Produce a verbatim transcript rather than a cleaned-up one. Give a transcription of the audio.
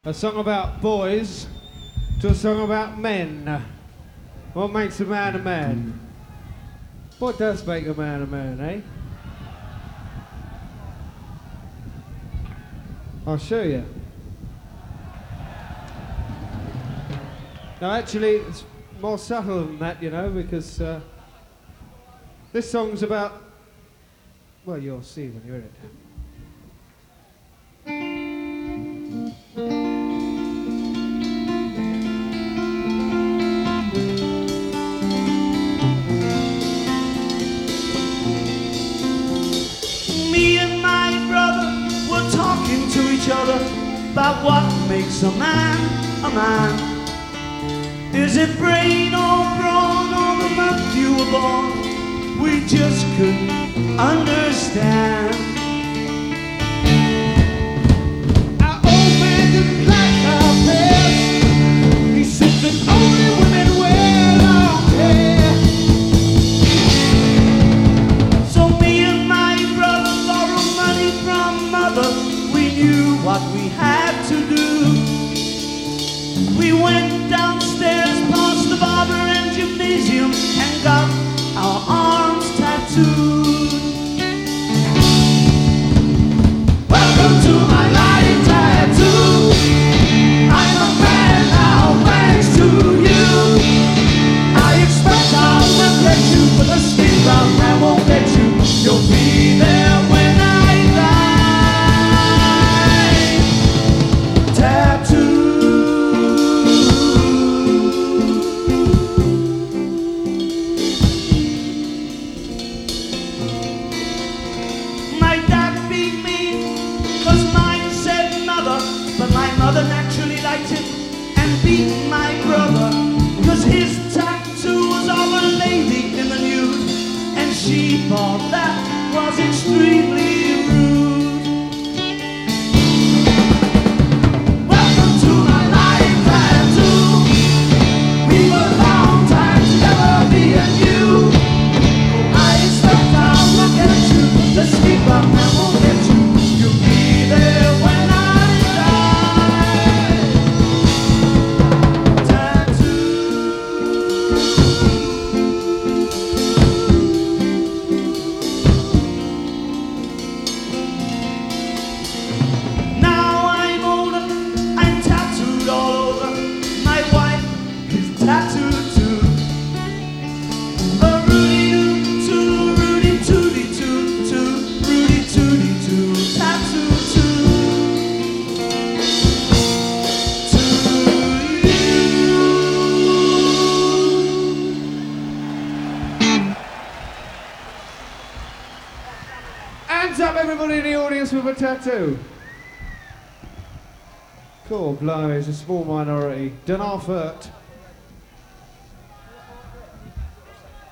A song about boys to a song about men. What makes a man a man? What does make a man a man, eh? I'll show you. No, actually, it's more subtle than that, you know, because uh, this song's about, well, you'll see when you hear it. Me and my brother were talking to each other about what makes a man a man. Is it brain or brawn or the month you were born? We just couldn't understand. Our old man didn't like our past. He said that only women wear long hair. So me and my brother borrowed money from mother. We knew what we had to do. We went downstairs past the barber and gymnasium and got our arms tattooed. Welcome to my life tattoo. I'm a man now thanks to you. I expect I'll never let you, but the skin round I won't let you. You'll be there when I die. Tattoo. Mother naturally liked it and beat my brother, cause his tattoo was of a lady in the nude, and she thought that was extremely rude. Welcome to my life tattoo. We were long time together, me and you. I expect I'll look at you, the sleep up and won't get you. You'll be there when Hands up, everybody in the audience with a tattoo. Cool, blow, it's a small minority. Don't half hurt.